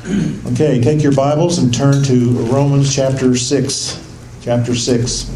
Okay, take your Bibles and turn to Romans chapter 6. Chapter 6.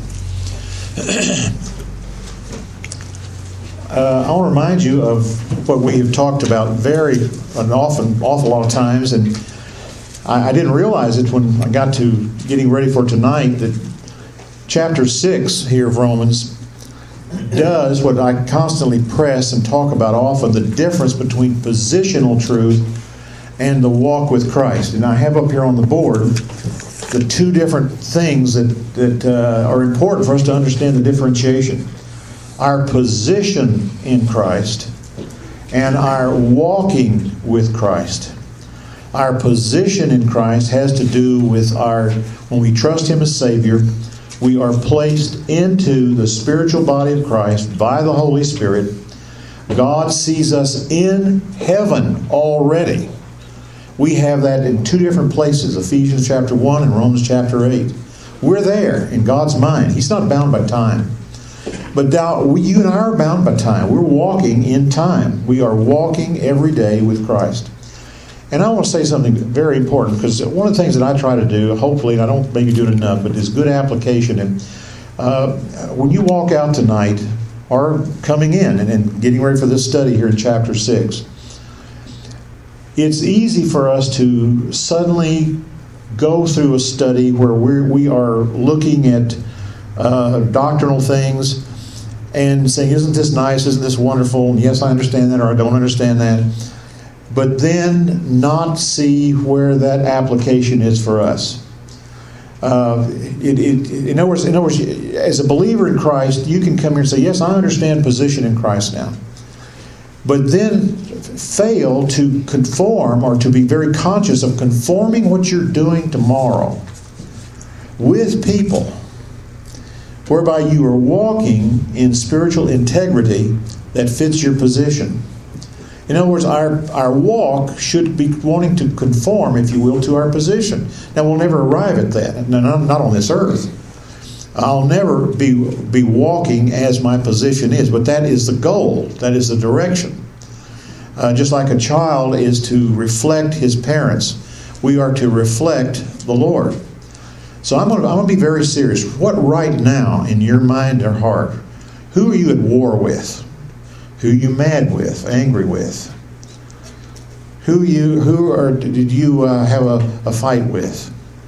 I want to remind you of what we have talked about an awful lot of times, and I didn't realize it when I got to getting ready for tonight that chapter 6 here of Romans does what I constantly press and talk about often, the difference between positional truth and the walk with Christ. And I have up here on the board the two different things that are important for us to understand the differentiation. Our position in Christ and our walking with Christ. Our position in Christ has to do with when we trust Him as Savior, we are placed into the spiritual body of Christ by the Holy Spirit. God sees us in heaven already. We have that in two different places, Ephesians chapter 1 and Romans chapter 8. We're there in God's mind. He's not bound by time. But you and I are bound by time. We're walking in time. We are walking every day with Christ. And I want to say something very important, because one of the things that I try to do, hopefully, and I don't maybe do it enough, but is good application. And when you walk out tonight, or coming in and getting ready for this study here in chapter 6, it's easy for us to suddenly go through a study where we are looking at doctrinal things and saying, isn't this nice, isn't this wonderful, and yes, I understand that, or I don't understand that, but then not see where that application is for us. In other words, as a believer in Christ, you can come here and say, yes, I understand position in Christ now, but then fail to conform or to be very conscious of conforming what you're doing tomorrow with people, whereby you are walking in spiritual integrity that fits your position. In other words, our walk should be wanting to conform, if you will, to our position. Now, we'll never arrive at that, not on this earth. I'll never be walking as my position is, but that is the goal. That is the direction. Just like a child is to reflect his parents, we are to reflect the Lord. So I'm going to be very serious. What right now in your mind or heart, who are you at war with? Who are you mad with, angry with? Did you have a fight with?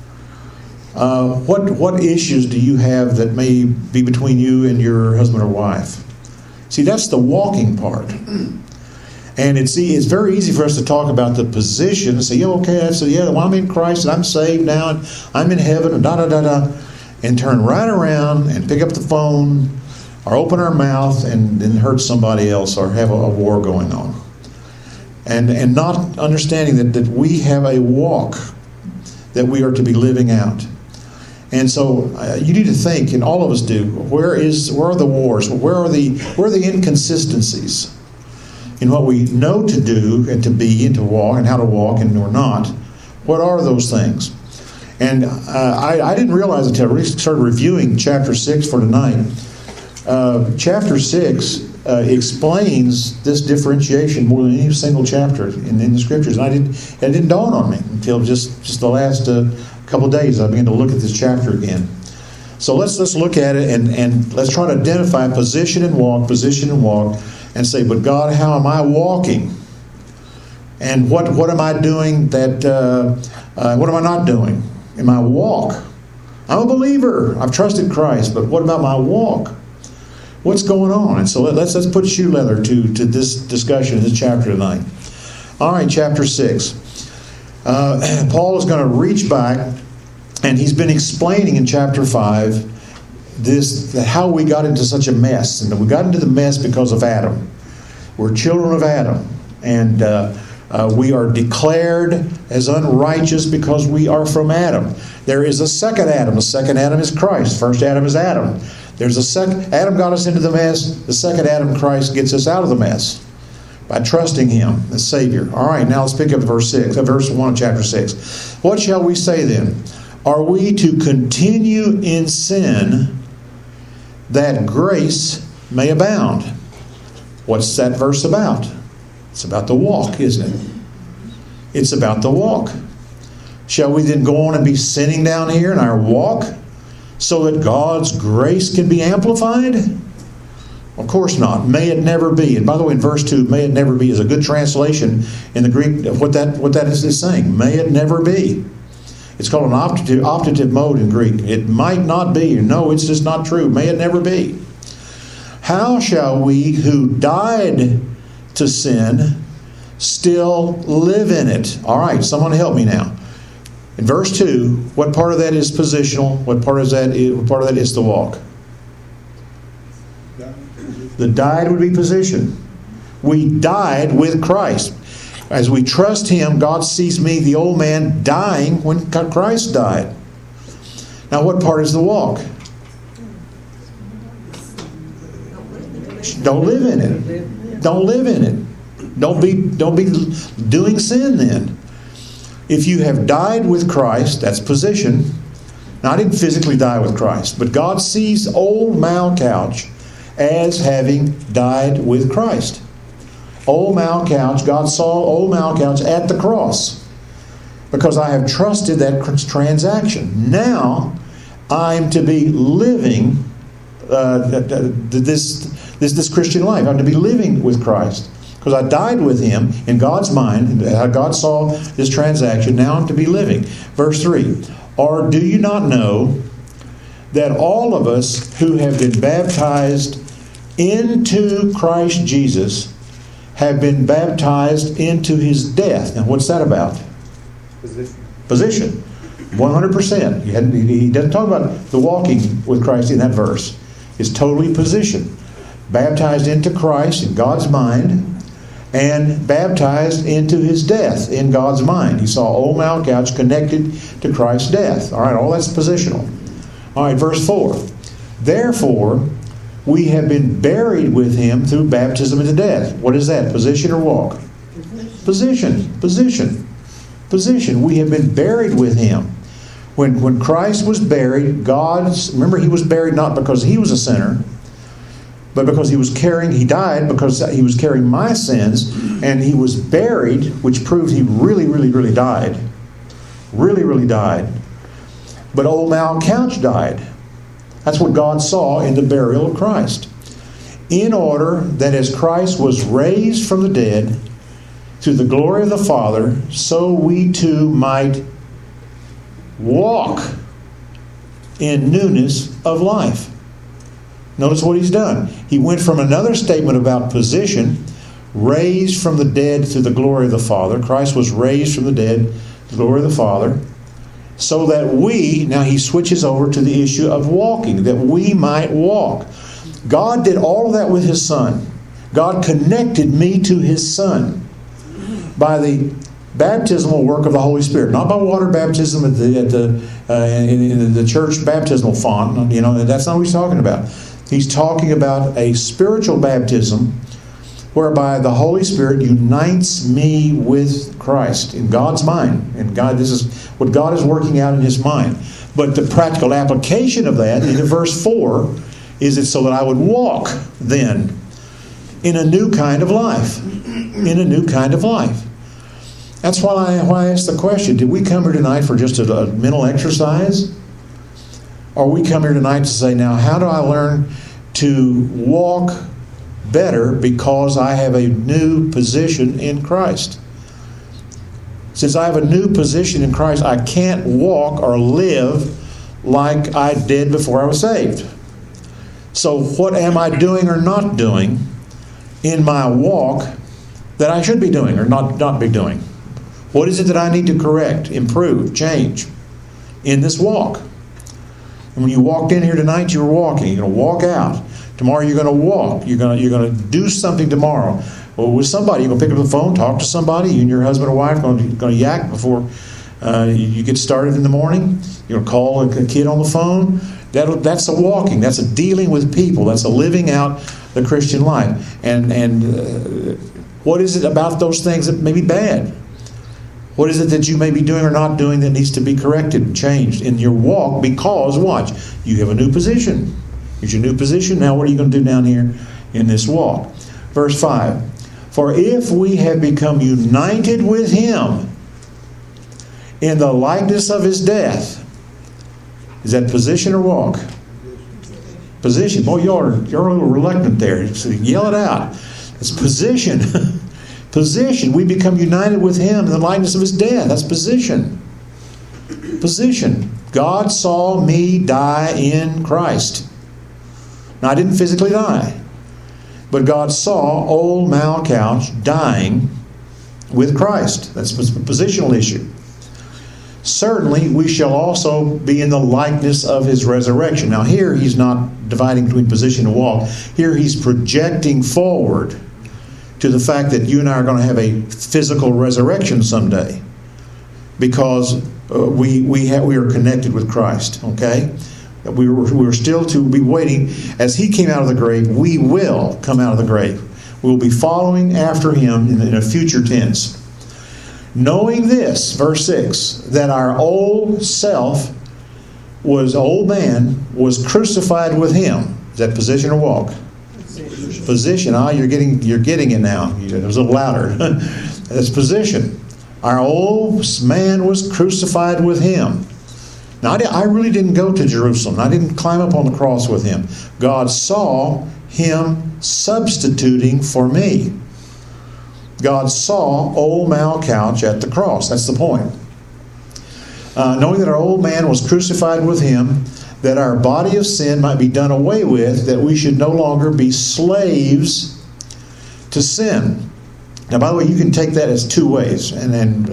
What issues do you have that may be between you and your husband or wife? See, that's the walking part. And it's very easy for us to talk about the position and say, well, I'm in Christ and I'm saved now and I'm in heaven and da-da-da-da, and turn right around and pick up the phone or open our mouth and hurt somebody else or have a war going on. And not understanding that we have a walk that we are to be living out. And so you need to think, and all of us do, where are the wars? Where are the inconsistencies in what we know to do and to be and to walk and how to walk and or not? What are those things? And I didn't realize until I really started reviewing chapter 6 for tonight. Chapter 6 explains this differentiation more than any single chapter in the Scriptures. And it didn't dawn on me until just the last couple of days. I began to look at this chapter again. So let's look at it and let's try to identify position and walk, and say, but God, how am I walking? And what am I doing what am I not doing in my walk? I'm a believer. I've trusted Christ, but what about my walk? What's going on? And so let's put shoe leather to this discussion in this chapter tonight. All right, chapter 6. Paul is going to reach back, and he's been explaining in chapter 5 how we got into such a mess. And we got into the mess because of Adam. We're children of Adam. And we are declared as unrighteous because we are from Adam. There is a second Adam. The second Adam is Christ. First Adam is Adam. There's a second. Adam got us into the mess. The second Adam, Christ, gets us out of the mess by trusting Him as Savior. All right, now let's pick up verse 1 of chapter 6. What shall we say then? Are we to continue in sin that grace may abound? What's that verse about? It's about the walk, isn't it? It's about the walk. Shall we then go on and be sinning down here in our walk so that God's grace can be amplified? Of course not. May it never be. And by the way, in verse 2, may it never be is a good translation in the Greek of what that is saying. May it never be. It's called an optative mode in Greek. It might not be. No, it's just not true. May it never be. How shall we who died to sin still live in it? All right, someone help me now. In verse 2, what part of that is positional? What part of that is the walk? The died would be position. We died with Christ. As we trust Him, God sees me, the old man, dying when Christ died. Now, what part is the walk? Don't live in it. Don't live in it. Don't be doing sin then. If you have died with Christ, that's position. Now, I didn't physically die with Christ, but God sees old Mal Couch as having died with Christ. Old Mal Couch, God saw old Mal Couch at the cross because I have trusted that transaction. Now, I'm to be living this Christian life. I'm to be living with Christ. Because I died with Him in God's mind, how God saw this transaction, now I'm to be living. Verse 3, or do you not know that all of us who have been baptized into Christ Jesus have been baptized into His death? And what's that about? Position. 100%. He doesn't talk about the walking with Christ in that verse. It's totally position. Baptized into Christ in God's mind, and baptized into His death in God's mind. He saw old Mal Couch connected to Christ's death. All right, all that's positional. All right, verse 4. Therefore, we have been buried with Him through baptism into death. What is that? Position or walk? Position. We have been buried with Him. When Christ was buried, remember, He was buried not because He was a sinner, but because He died because He was carrying my sins, and He was buried, which proved He really, really, really died. Really, really died. But old Mal Couch died. That's what God saw in the burial of Christ. In order that as Christ was raised from the dead through the glory of the Father, so we too might walk in newness of life. Notice what He's done. He went from another statement about position, raised from the dead through the glory of the Father. Christ was raised from the dead through the glory of the Father. So that now He switches over to the issue of walking, that we might walk. God did all of that with His Son. God connected me to His Son by the baptismal work of the Holy Spirit, not by water baptism in the church baptismal font. That's not what He's talking about. He's talking about a spiritual baptism whereby the Holy Spirit unites me with Christ in God's mind. And this is what God is working out in His mind. But the practical application of that in verse 4 is it so that I would walk then in a new kind of life. In a new kind of life. That's why I asked the question, did we come here tonight for just a mental exercise? Or we come here tonight to say, now, how do I learn to walk better because I have a new position in Christ? Since I have a new position in Christ, I can't walk or live like I did before I was saved. So what am I doing or not doing in my walk that I should be doing or not be doing? What is it that I need to correct, improve, change in this walk? And when you walked in here tonight, you were walking. You're going to walk out. Tomorrow you're going to walk. You're going to do something tomorrow. Well, with somebody, you're going to pick up the phone, talk to somebody. You and your husband or wife are going to yak before you get started in the morning. You're going to call a kid on the phone. That's a walking. That's a dealing with people. That's a living out the Christian life. And what is it about those things that may be bad? What is it that you may be doing or not doing that needs to be corrected and changed in your walk? Because, watch, you have a new position. Here's your new position. Now what are you going to do down here in this walk? Verse 5. For if we have become united with Him in the likeness of his death. Is that position or walk? Position. Boy, you're a little reluctant there. So yell it out. It's position. Position. We become united with him in the likeness of his death. That's position. Position. God saw me die in Christ. Now, I didn't physically die, but God saw old Mal Couch dying with Christ. That's a positional issue. Certainly, we shall also be in the likeness of his resurrection. Now, here he's not dividing between position and walk. Here he's projecting forward to the fact that you and I are going to have a physical resurrection someday, because we are connected with Christ. Okay, we were still to be waiting as he came out of the grave. We will come out of the grave. We will be following after him in a future tense. Knowing this, verse 6, that our old self old man was crucified with him. Is that position or walk? Position. You're getting it now. It was a little louder. That's position. Our old man was crucified with him. Now, I really didn't go to Jerusalem. I didn't climb up on the cross with him. God saw him substituting for me. God saw old Mal Couch at the cross. That's the point. Knowing that our old man was crucified with him, that our body of sin might be done away with, that we should no longer be slaves to sin. Now, by the way, you can take that as two ways, and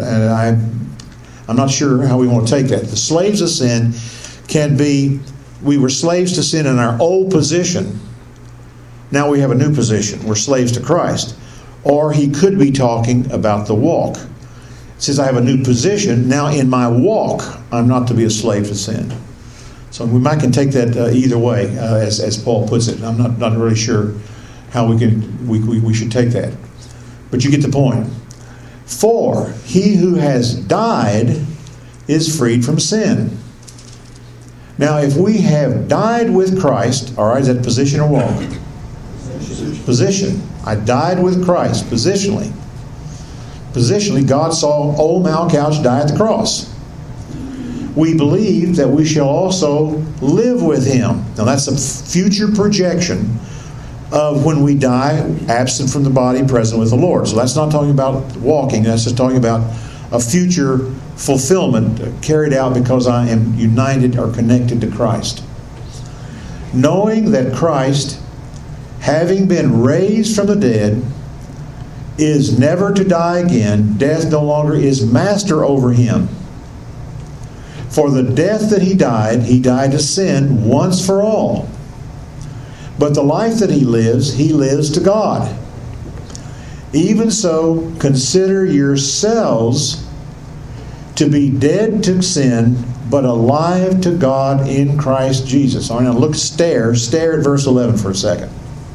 I'm not sure how we want to take that. The slaves of sin can be, we were slaves to sin in our old position. Now we have a new position. We're slaves to Christ. Or he could be talking about the walk. It says, I have a new position. Now in my walk, I'm not to be a slave to sin. So we might can take that either way, as Paul puts it. I'm not really sure how we should take that. But you get the point. For he who has died is freed from sin. Now if we have died with Christ, all right, is that position or walk? Position. I died with Christ, positionally. Positionally, God saw old Mal Couch die at the cross. We believe that we shall also live with him. Now that's a future projection of when we die, absent from the body, present with the Lord. So that's not talking about walking. That's just talking about a future fulfillment carried out because I am united or connected to Christ. Knowing that Christ, having been raised from the dead, is never to die again, death no longer is master over him. For the death that he died to sin once for all. But the life that he lives to God. Even so, consider yourselves to be dead to sin, but alive to God in Christ Jesus. All right, now stare at verse 11 for a second.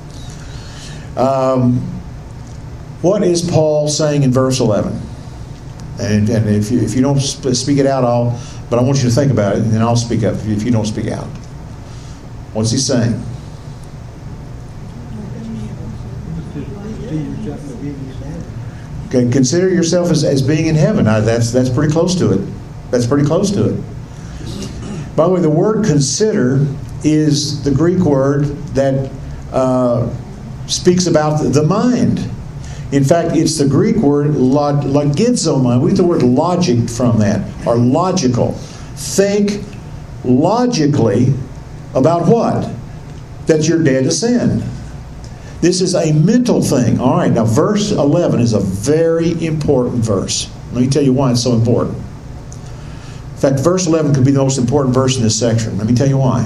What is Paul saying in verse 11? And if you don't speak it out, but I want you to think about it, and then I'll speak up if you don't speak out. What's he saying? Okay, consider yourself as being in heaven. That's pretty close to it. That's pretty close to it. By the way, the word consider is the Greek word that speaks about the mind. In fact, it's the Greek word logizomai. We get the word logic from that, or logical. Think logically about what? That you're dead to sin. This is a mental thing. All right, now verse 11 is a very important verse. Let me tell you why it's so important. In fact, verse 11 could be the most important verse in this section. Let me tell you why.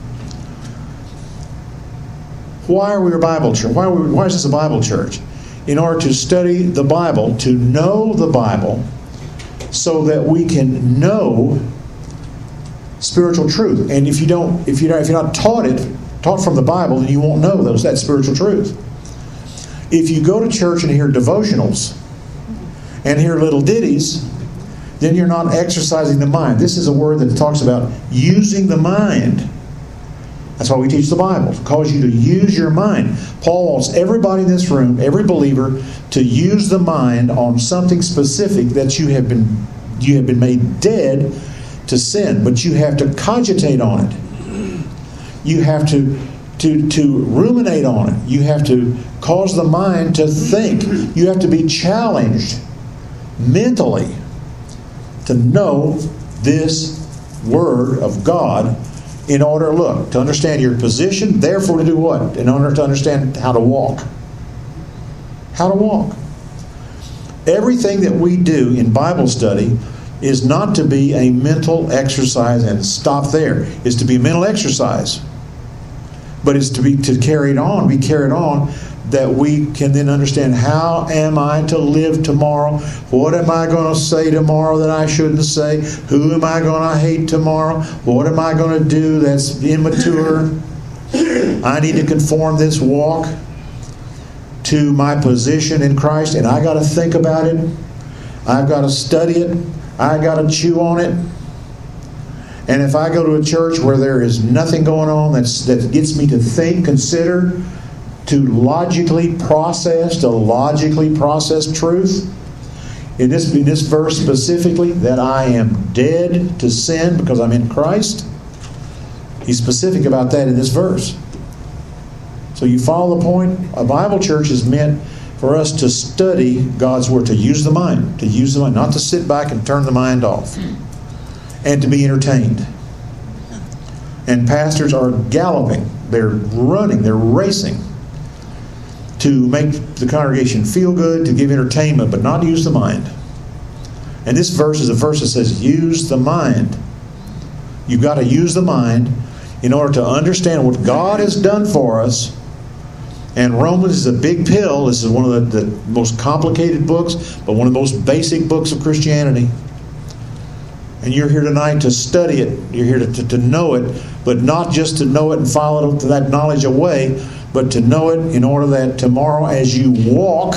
Why are we a Bible church? Why is this a Bible church? In order to study the Bible, to know the Bible, so that we can know spiritual truth. And if you're not taught from the Bible, then you won't know that spiritual truth. If you go to church and hear devotionals and hear little ditties, then you're not exercising the mind. This is a word that talks about using the mind. That's why we teach the Bible, to cause you to use your mind. Paul wants everybody in this room, every believer, to use the mind on something specific that you have been You have been made dead to sin, but you have to cogitate on it. You have to ruminate on it. You have to cause the mind to think. You have to be challenged mentally to know this Word of God in order, to understand your position, therefore to do what? In order to understand how to walk. How to walk. Everything that we do in Bible study is not to be a mental exercise and stop there. It's to be a mental exercise. But it's to carry it on, be carried on, that we can then understand, how am I to live tomorrow? What am I going to say tomorrow that I shouldn't say? Who am I going to hate tomorrow? What am I going to do that's immature? I need to conform this walk to my position in Christ, and I got to think about it. I've got to study it. I've got to chew on it. And if I go to a church where there is nothing going on that gets me to think, consider, to logically process truth, in this verse specifically, that I am dead to sin because I'm in Christ, he's specific about that in this verse. So you follow the point? A Bible church is meant for us to study God's Word, to use the mind, not to sit back and turn the mind off, and to be entertained. And pastors are galloping, they're running, they're racing to make the congregation feel good, to give entertainment, but not use the mind. And this verse is a verse that says, use the mind. You've got to use the mind in order to understand what God has done for us. And Romans is a big pill. This is one of the most complicated books, but one of the most basic books of Christianity. And you're here tonight to study it. You're here to know it, but not just to know it and follow that knowledge away, but to know it in order that tomorrow as you walk,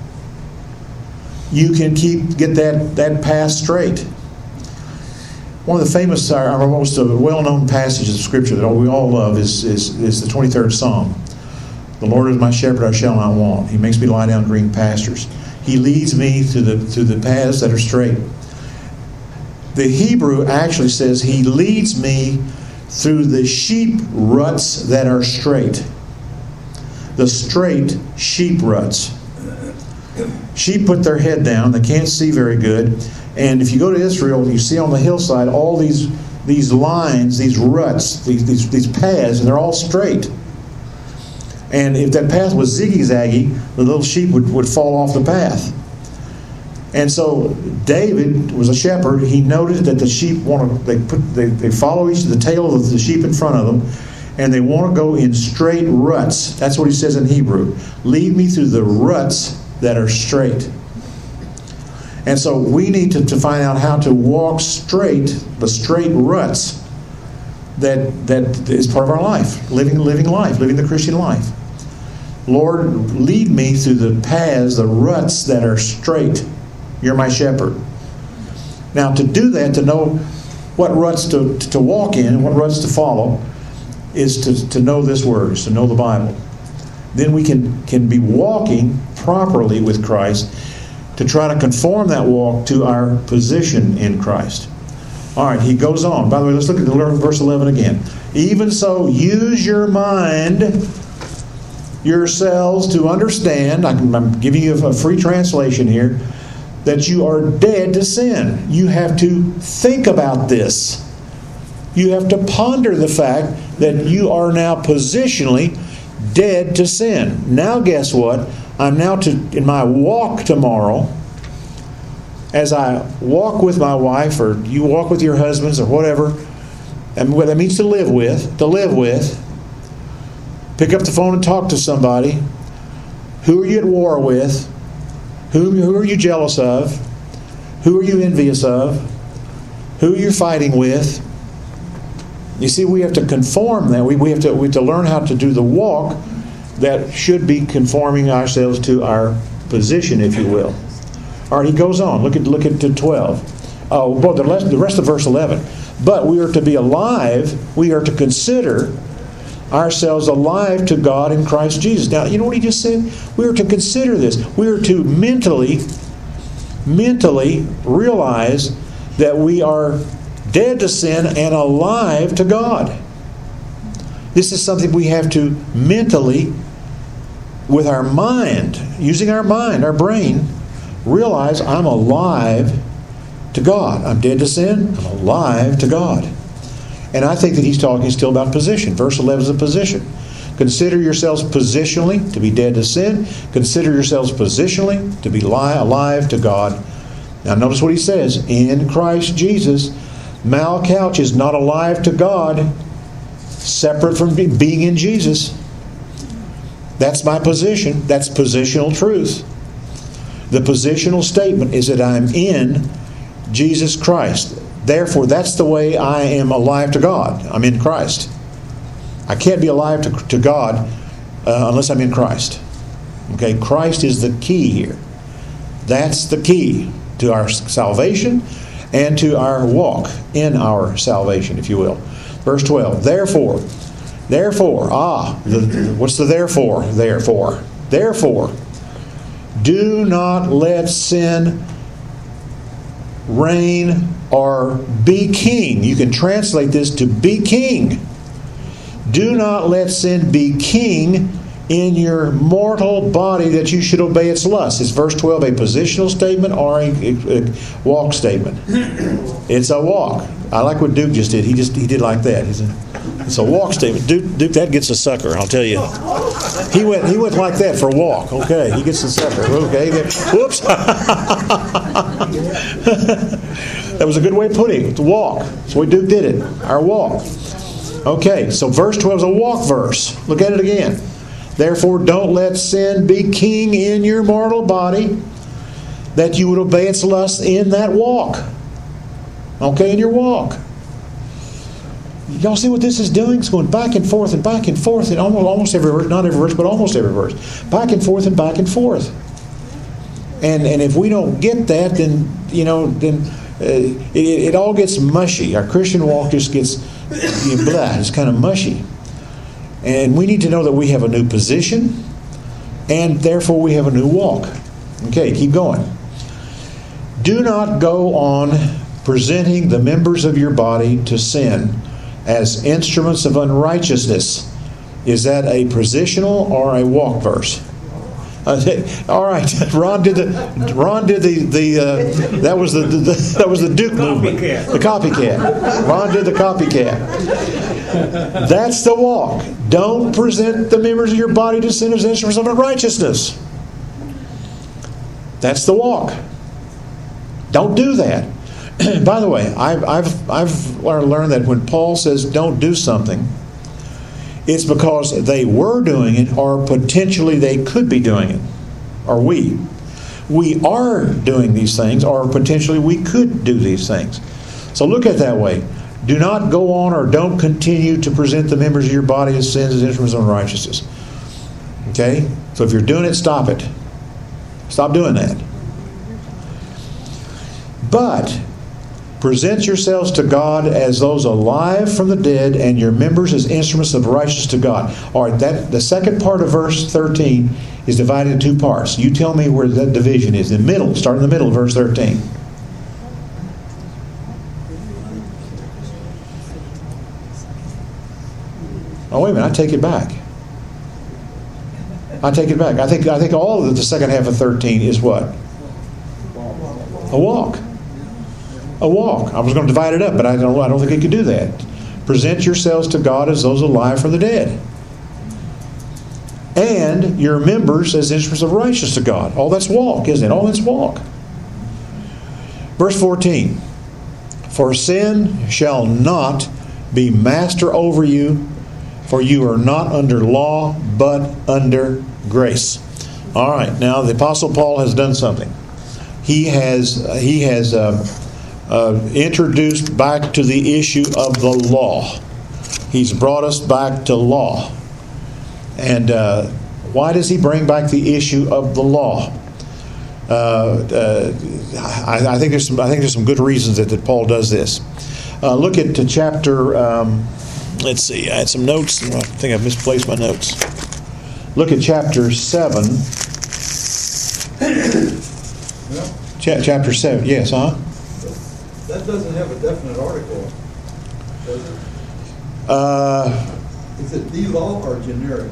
you can get that path straight. One of the famous, our most well-known passages of Scripture that we all love is the 23rd Psalm. The Lord is my shepherd, I shall not want. He makes me lie down in green pastures. He leads me through the paths that are straight. The Hebrew actually says, He leads me through the sheep ruts that are straight. The straight sheep ruts. Sheep put their head down. They can't see very good. And if you go to Israel, you see on the hillside all these lines, these ruts, these paths, and they're all straight. And if that path was ziggy-zaggy, the little sheep would fall off the path. And so David was a shepherd. He noticed that the sheep they follow the tail of the sheep in front of them, and they want to go in straight ruts. That's what he says in Hebrew. Lead me through the ruts that are straight. And so we need to find out how to walk straight, the straight ruts that is part of our life, living the Christian life. Lord, lead me through the paths, the ruts that are straight. You're my shepherd. Now, to do that, to know what ruts to walk in, what ruts to follow, is to know this Word, is to know the Bible. Then we can be walking properly with Christ to try to conform that walk to our position in Christ. All right, he goes on. By the way, let's look at verse 11 again. Even so, use your mind yourselves to understand, I'm giving you a free translation here, that you are dead to sin. You have to think about this. You have to ponder the fact that you are now positionally dead to sin. Now guess what? I'm now in my walk tomorrow, as I walk with my wife, or you walk with your husbands, or whatever, and what that means to live with, pick up the phone and talk to somebody. Who are you at war with? Who are you jealous of? Who are you envious of? Who are you fighting with? You see, we have to conform that. We have to learn how to do the walk that should be conforming ourselves to our position, if you will. All right, he goes on. Look at 12. Oh, well, the rest of verse 11. But we are to be alive. We are to consider ourselves alive to God in Christ Jesus. Now, you know what he just said? We are to consider this. We are to mentally realize that we are dead to sin and alive to God. This is something we have to mentally, with our mind, using our mind, our brain, realize I'm alive to God. I'm dead to sin. I'm alive to God. And I think that he's talking still about position. Verse 11 is a position. Consider yourselves positionally to be dead to sin. Consider yourselves positionally to be alive to God. Now notice what he says. In Christ Jesus, Mal Couch is not alive to God, separate from being in Jesus. That's my position. That's positional truth. The positional statement is that I'm in Jesus Christ. Therefore, that's the way I am alive to God. I'm in Christ. I can't be alive to God unless I'm in Christ. Okay, Christ is the key here. That's the key to our salvation and to our walk in our salvation, if you will. Verse 12, therefore, what's the therefore? Therefore, do not let sin reign or be king. You can translate this to be king. Do not let sin be king in your mortal body that you should obey its lust. Is verse 12 a positional statement or a walk statement? It's a walk. I like what Duke just did. He did like that. It's a walk statement. Duke, that gets a sucker, I'll tell you. He went like that for a walk. Okay, he gets a sucker. Okay, whoops. That was a good way of putting it. To walk. That's the way Duke did it. Our walk. Okay, so verse 12 is a walk verse. Look at it again. Therefore, don't let sin be king in your mortal body, that you would obey its lust in that walk. Okay, in your walk. Y'all see what this is doing? It's going back and forth in almost every verse, not every verse, but almost every verse. Back and forth and back and forth. And if we don't get that, then it all gets mushy. Our Christian walk just gets blah. It's kind of mushy. And we need to know that we have a new position, and therefore we have a new walk. Okay, keep going. Do not go on presenting the members of your body to sin as instruments of unrighteousness. Is that a positional or a walk verse? All right, Ron did the that was the Duke movement, the copycat. Ron did the copycat. That's the walk. Don't present the members of your body to sin as instruments of unrighteousness. That's the walk. Don't do that. By the way, I've learned that when Paul says don't do something, it's because they were doing it, or potentially they could be doing it. Or we are doing these things, or potentially we could do these things. So look at it that way. Do not go on or don't continue to present the members of your body as sins as instruments of unrighteousness. Okay? So if you're doing it, stop it. Stop doing that. But present yourselves to God as those alive from the dead, and your members as instruments of righteousness to God. All right, the second part of verse 13 is divided in two parts. You tell me where that division is. In the middle, start in the middle of verse 13. Oh, wait a minute, I take it back. I think all of the second half of 13 is what? A walk. A walk. I was going to divide it up, but I don't think it could do that. Present yourselves to God as those alive from the dead, and your members as instruments of righteousness to God. All that's walk, isn't it? All that's walk. Verse 14. For sin shall not be master over you, for you are not under law, but under grace. All right. Now the Apostle Paul has done something. He has introduced back to the issue of the law. He's brought us back to law. And why does he bring back the issue of the law? I think there's some good reasons that Paul does this. Look at chapter. Let's see. I had some notes. I think I've misplaced my notes. Look at chapter 7. Chapter 7. Yes, huh? That doesn't have a definite article, does it? Is it the law or generic?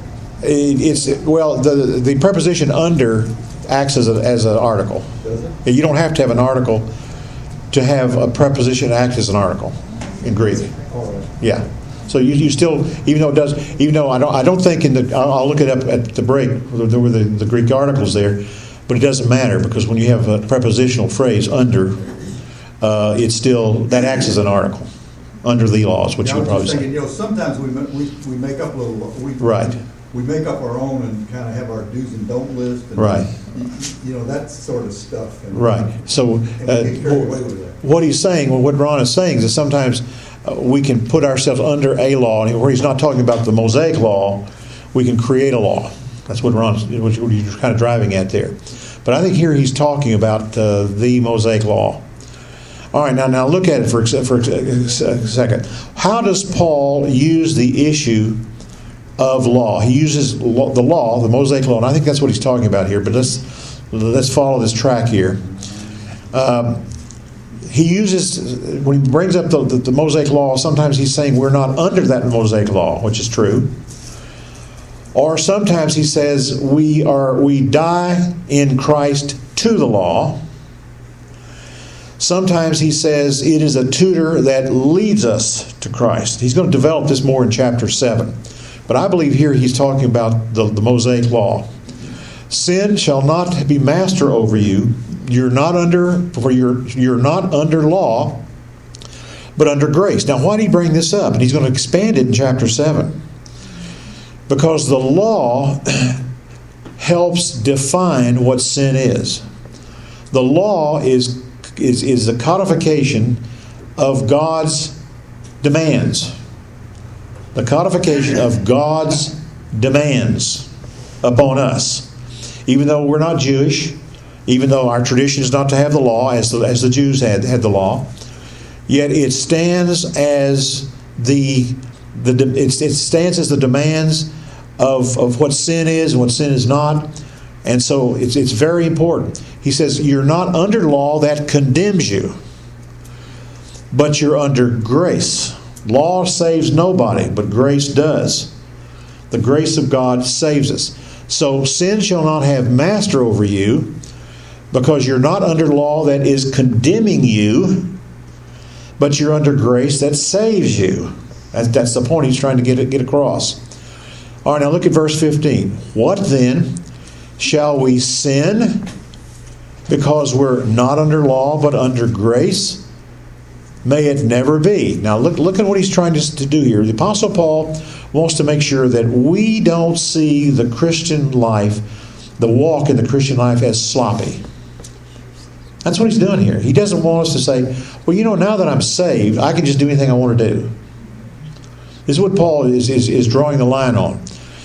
The preposition under acts as an article. Does it? You don't have to have an article to have a preposition act as an article in Greek. All right. Yeah. So you still, even though I don't think I'll look it up at the break. There were the Greek articles there, but it doesn't matter because when you have a prepositional phrase under, it's still that acts as an article under the laws, which you would probably say. Thinking, sometimes we make up right. We make up our own and kind of have our do's and don't list. And right. That sort of stuff. And, right. So what he's saying, what Ron is saying, is that sometimes we can put ourselves under a law, and where he's not talking about the Mosaic law, we can create a law. That's what what you're kind of driving at there. But I think here he's talking about the Mosaic law. All right, now look at it for a second. How does Paul use the issue of law? He uses the law, the Mosaic law, and I think that's what he's talking about here. But let's follow this track here. He uses, when he brings up the Mosaic law, sometimes he's saying we're not under that Mosaic law, which is true. Or sometimes he says we die in Christ to the law. Sometimes he says it is a tutor that leads us to Christ. He's going to develop this more in chapter 7. But I believe here he's talking about the Mosaic law. Sin shall not be master over you. You're not under law, but under grace. Now, why did he bring this up? And he's going to expand it in chapter 7. Because the law helps define what sin is. The law is the codification of God's demands. The codification of God's demands upon us. Even though we're not Jewish, even though our tradition is not to have the law as the Jews had the law, yet it stands as the demands of what sin is and what sin is not. And so it's very important. He says you're not under law that condemns you, but you're under grace. Law saves nobody, but grace does. The grace of God saves us. So sin shall not have master over you, because you're not under law that is condemning you, but you're under grace that saves you. That's the point he's trying to get across. All right, now look at verse 15. What then? Shall we sin because we're not under law but under grace? May it never be. Now look at what he's trying to do here. The Apostle Paul wants to make sure that we don't see the Christian life, the walk in the Christian life, as sloppy. That's what he's done here. He doesn't want us to say, well, now that I'm saved, I can just do anything I want to do. This is what Paul is drawing the line on.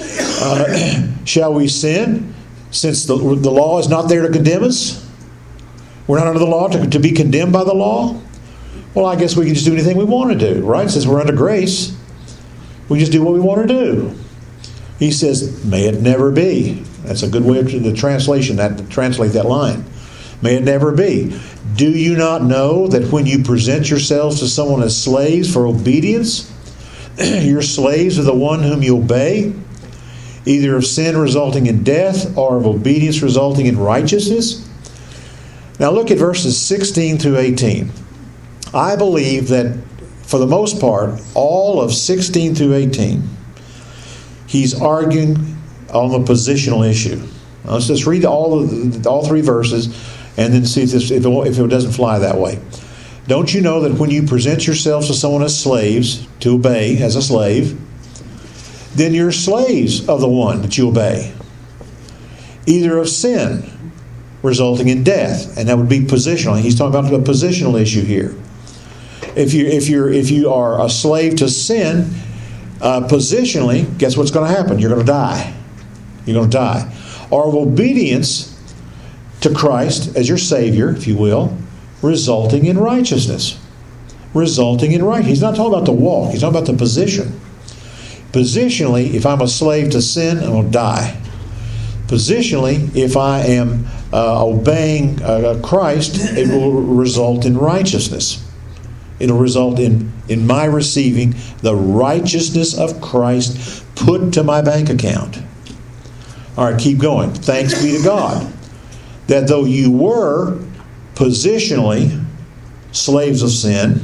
Shall we sin since the law is not there to condemn us? We're not under the law to be condemned by the law? Well, I guess we can just do anything we want to do, right? Since we're under grace, we just do what we want to do. He says, may it never be. That's a good way of the translation, to translate that line. May it never be. Do you not know that when you present yourselves to someone as slaves for obedience, your slaves are the one whom you obey, either of sin resulting in death or of obedience resulting in righteousness? Now look at verses 16 through 18. I believe that for the most part, all of 16 through 18, he's arguing on the positional issue. Now, let's just read all three verses and then see if it doesn't fly that way. Don't you know that when you present yourselves to someone as slaves, to obey as a slave, then you're slaves of the one that you obey, either of sin resulting in death, and that would be positional. He's talking about a positional issue here. If you are a slave to sin, positionally, guess what's going to happen? You're going to die. You're going to die. Or of obedience to Christ as your Savior, if you will, resulting in righteousness. Resulting in right. He's not talking about the walk. He's talking about the position. Positionally, if I'm a slave to sin, I'm going to die. Positionally, if I am obeying Christ, it will result in righteousness. It'll result in my receiving the righteousness of Christ put to my bank account. All right, keep going. Thanks be to God that though you were positionally slaves of sin,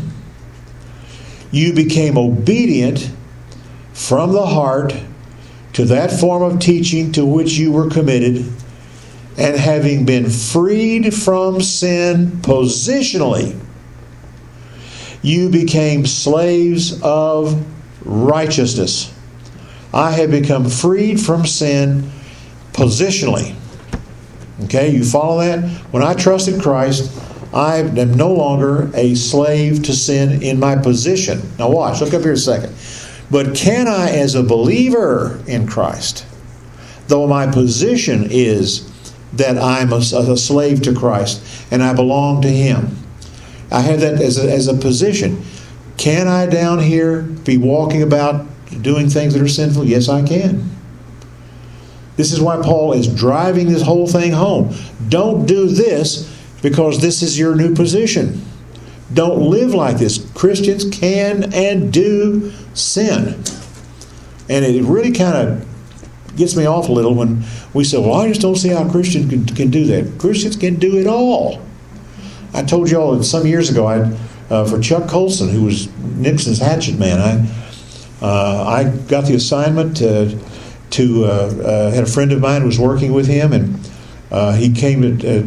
you became obedient from the heart to that form of teaching to which you were committed, and having been freed from sin positionally, you became slaves of righteousness. I have become freed from sin positionally. Okay, you follow that? When I trusted Christ, I am no longer a slave to sin in my position. Now watch, look up here a second. But can I, as a believer in Christ, though my position is that I'm a slave to Christ and I belong to Him, I have that as a position. Can I down here be walking about doing things that are sinful? Yes, I can. This is why Paul is driving this whole thing home. Don't do this because this is your new position. Don't live like this. Christians can and do sin. And it really kind of gets me off a little when we say, well, I just don't see how Christians can do that. Christians can do it all. I told you all some years ago, for Chuck Colson, who was Nixon's hatchet man, I got the assignment to had a friend of mine who was working with him, and he came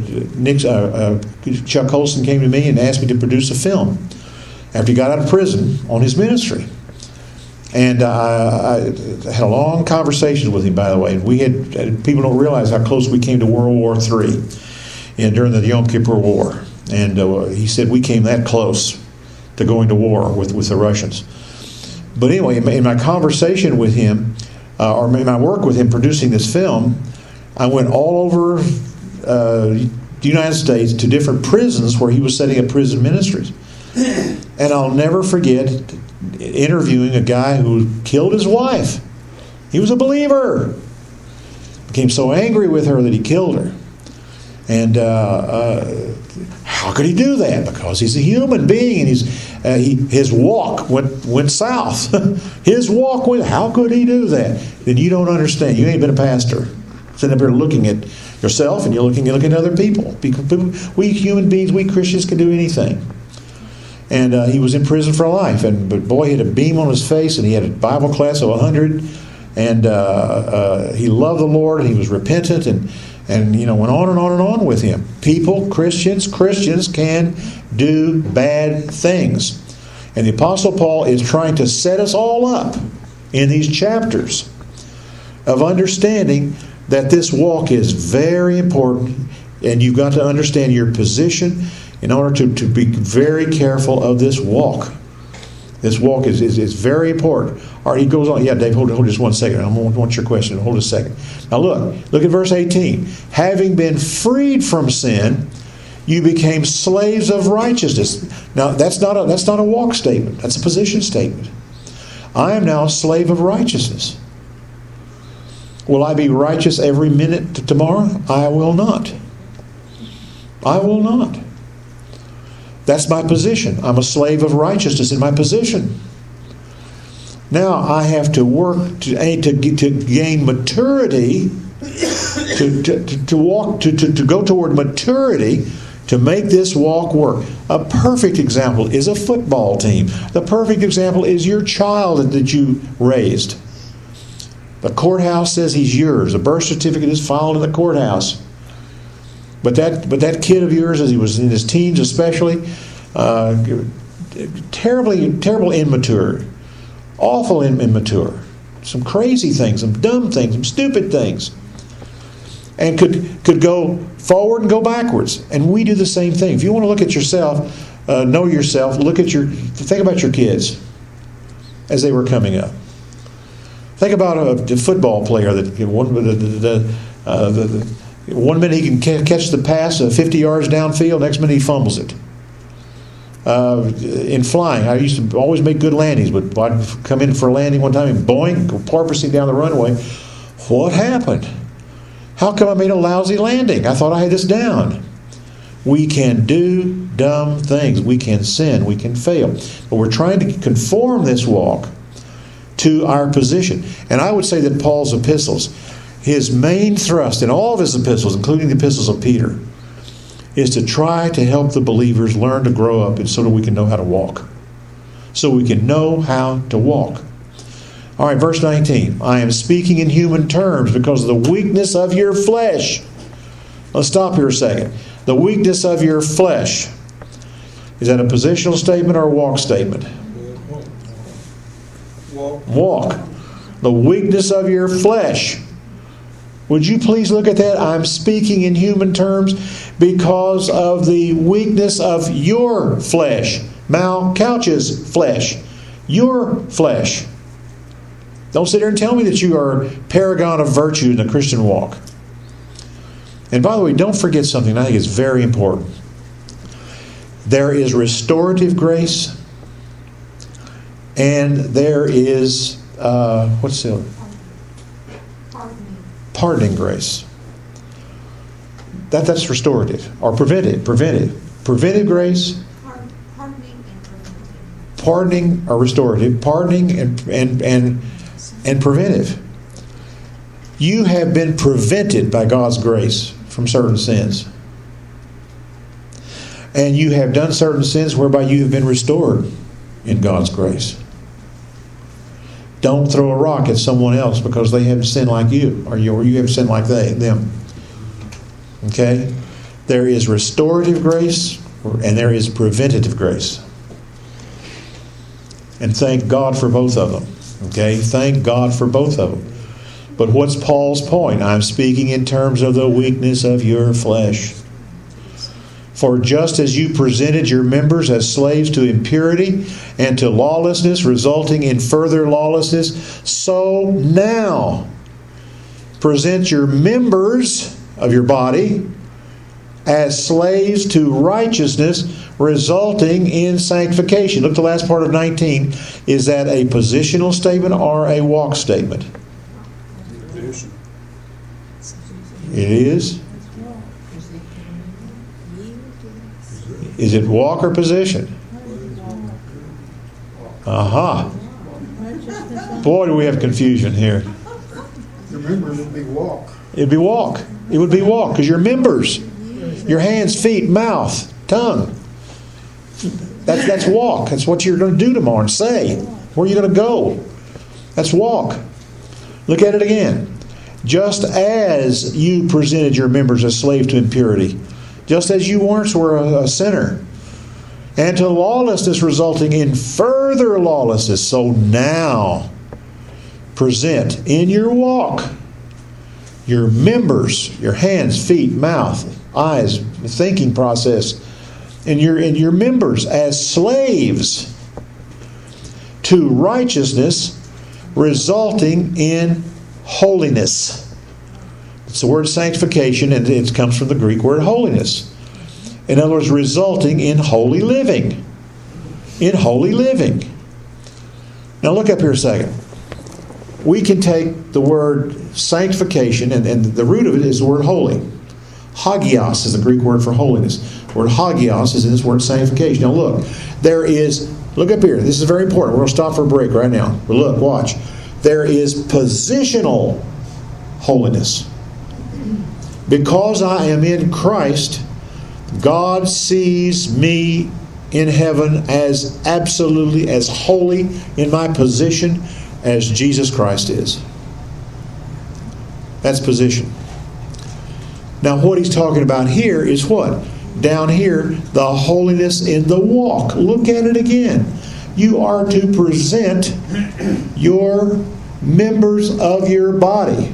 to Chuck Colson came to me and asked me to produce a film after he got out of prison on his ministry. And I had a long conversation with him, by the way. We had, people don't realize how close we came to World War III during the Yom Kippur War. And he said we came that close to going to war with the Russians. But anyway, in my conversation with him, or in my work with him producing this film, I went all over the United States to different prisons where he was setting up prison ministries. And I'll never forget interviewing a guy who killed his wife. He was a believer. Became so angry with her that he killed her. And how could he do that? Because he's a human being, and his walk went south. His walk went. How could he do that? Then you don't understand. You ain't been a pastor. Sitting up here looking at yourself, and you're looking at other people. We human beings, we Christians, can do anything. And he was in prison for life. But boy, he had a beam on his face, and he had a Bible class of 100. And he loved the Lord, and he was repentant, and went on and on and on with him. People, Christians can do bad things. And the Apostle Paul is trying to set us all up in these chapters of understanding that this walk is very important, and you've got to understand your position in order to be very careful of this walk. This walk is very important. All right, he goes on. Yeah, Dave, hold just 1 second. I want your question. Hold a second. Now look at verse 18. Having been freed from sin, you became slaves of righteousness. Now that's not a walk statement. That's a position statement. I am now a slave of righteousness. Will I be righteous every minute tomorrow? I will not. I will not. That's my position. I'm a slave of righteousness in my position. Now I have to work to gain maturity, to go toward maturity, to make this walk work. A perfect example is a football team. The perfect example is your child that you raised. The courthouse says he's yours. A birth certificate is filed in the courthouse. But that kid of yours, as he was in his teens especially, terrible immature, awful immature, some crazy things, some dumb things, some stupid things, and could go forward and go backwards. And we do the same thing. If you want to look at yourself, know yourself, think about your kids as they were coming up. Think about a football player that one minute he can catch the pass 50 yards downfield, next minute he fumbles it. In flying, I used to always make good landings, but I'd come in for a landing one time and boing, go porpoising down the runway. What happened? How come I made a lousy landing? I thought I had this down. We can do dumb things. We can sin. We can fail. But we're trying to conform this walk to our position. And I would say that Paul's epistles, his main thrust in all of his epistles, including the epistles of Peter, is to try to help the believers learn to grow up and so that we can know how to walk. So we can know how to walk. All right, verse 19. I am speaking in human terms because of the weakness of your flesh. Let's stop here a second. The weakness of your flesh. Is that a positional statement or a walk statement? Walk. The weakness of your flesh. Would you please look at that? I'm speaking in human terms because of the weakness of your flesh. Mal Couch's flesh. Your flesh. Don't sit there and tell me that you are a paragon of virtue in the Christian walk. And by the way, don't forget something I think is very important. There is restorative grace, and there is, what's the other? Pardoning grace. That's restorative, or preventive. Preventive grace. Pardoning or restorative. Pardoning and preventive. You have been prevented by God's grace from certain sins. And you have done certain sins whereby you have been restored in God's grace. Don't throw a rock at someone else because they haven't sinned like you, or you haven't sinned like them. Okay? There is restorative grace and there is preventative grace. And thank God for both of them. Okay? Thank God for both of them. But what's Paul's point? I'm speaking in terms of the weakness of your flesh. For just as you presented your members as slaves to impurity and to lawlessness, resulting in further lawlessness, so now present your members of your body as slaves to righteousness, resulting in sanctification. Look at the last part of 19. Is that a positional statement or a walk statement? It is. Is it walk or position? Aha. Boy, do we have confusion here. Your members would be walk. It'd be walk. It would be walk because your members, your hands, feet, mouth, tongue. That's walk. That's what you're going to do tomorrow and say. Where are you going to go? That's walk. Look at it again. Just as you presented your members as slaves to impurity, just as you once were a sinner, and to lawlessness resulting in further lawlessness, so now present in your walk your members, your hands, feet, mouth, eyes, the thinking process, and your members as slaves to righteousness resulting in holiness. It's the word sanctification, and it comes from the Greek word holiness. In other words, resulting in holy living. In holy living. Now look up here a second. We can take the word sanctification, and the root of it is the word holy. Hagios is the Greek word for holiness. The word hagios is in this word sanctification. Now look up here. This is very important. We're going to stop for a break right now. But look, watch. There is positional holiness. Because I am in Christ, God sees me in heaven as absolutely as holy in my position as Jesus Christ is. That's position. Now what he's talking about here is what? Down here, the holiness in the walk. Look at it again. You are to present your members of your body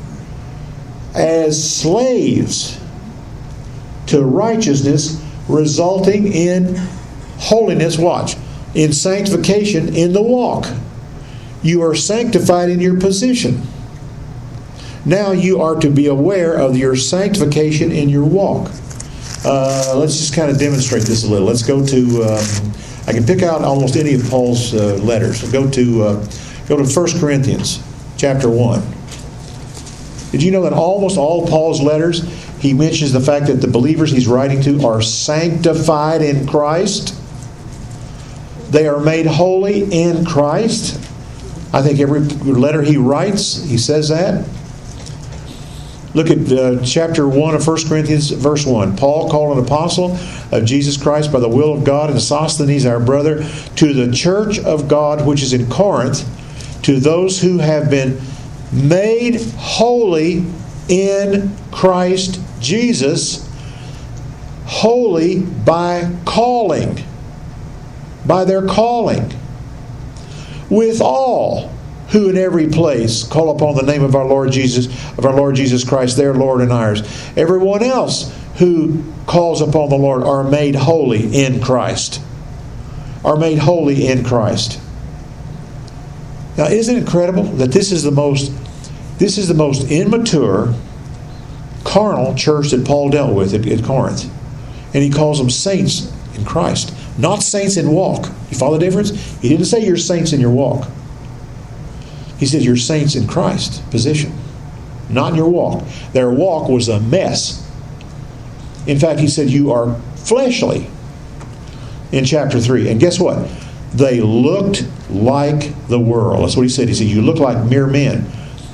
as slaves to righteousness, resulting in holiness. Watch. In sanctification in the walk. You are sanctified in your position. Now you are to be aware of your sanctification in your walk. Let's just kind of demonstrate this a little. Let's go to, I can pick out almost any of Paul's letters. Go to 1 Corinthians chapter 1. Did you know that almost all Paul's letters he mentions the fact that the believers he's writing to are sanctified in Christ. They are made holy in Christ. I think every letter he writes, he says that. Look at chapter 1 of 1 Corinthians, verse 1. Paul, called an apostle of Jesus Christ by the will of God, and Sosthenes, our brother, to the church of God which is in Corinth, to those who have been made holy in Christ Jesus, holy by calling, by their calling, with all who in every place call upon the name of our Lord Jesus Christ, their Lord and ours. Everyone else who calls upon the Lord are made holy in Christ. Are made holy in Christ. Now, isn't it incredible that this is the most immature, carnal church that Paul dealt with at Corinth. And he calls them saints in Christ, not saints in walk. You follow the difference? He didn't say you're saints in your walk. He said you're saints in Christ position, not in your walk. Their walk was a mess. In fact, he said you are fleshly in chapter 3. And guess what? They looked like the world. That's what he said. He said, you look like mere men.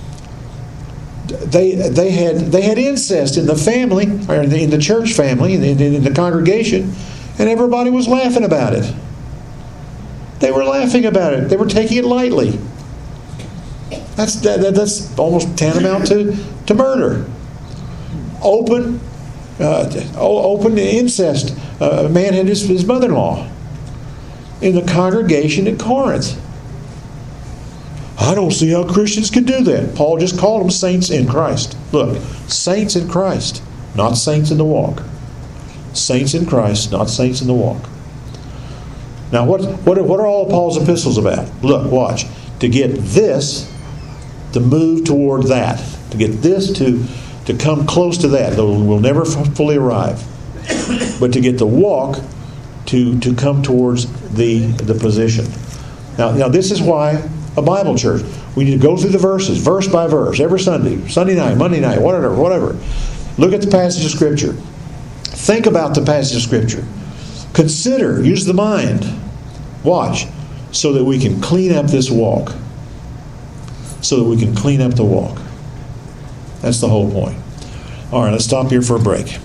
They had incest in the family, or in the church family, in the congregation, and everybody was laughing about it. They were laughing about it. They were taking it lightly. That's almost tantamount to murder. Open incest. A man had his mother-in-law in the congregation at Corinth. I don't see how Christians can do that. Paul just called them saints in Christ. Look, saints in Christ, not saints in the walk. Saints in Christ, not saints in the walk. Now, what are all of Paul's epistles about? Look, watch. To get this, to move toward that. To get this to come close to that. Though we'll never fully arrive. But to get the walk to come towards the position. Now this is why a Bible church, we need to go through the verses, verse by verse, every Sunday night, Monday night, whatever. Look at the passage of Scripture. Think about the passage of Scripture. Consider, use the mind. Watch, so that we can clean up this walk. So that we can clean up the walk. That's the whole point. All right, let's stop here for a break.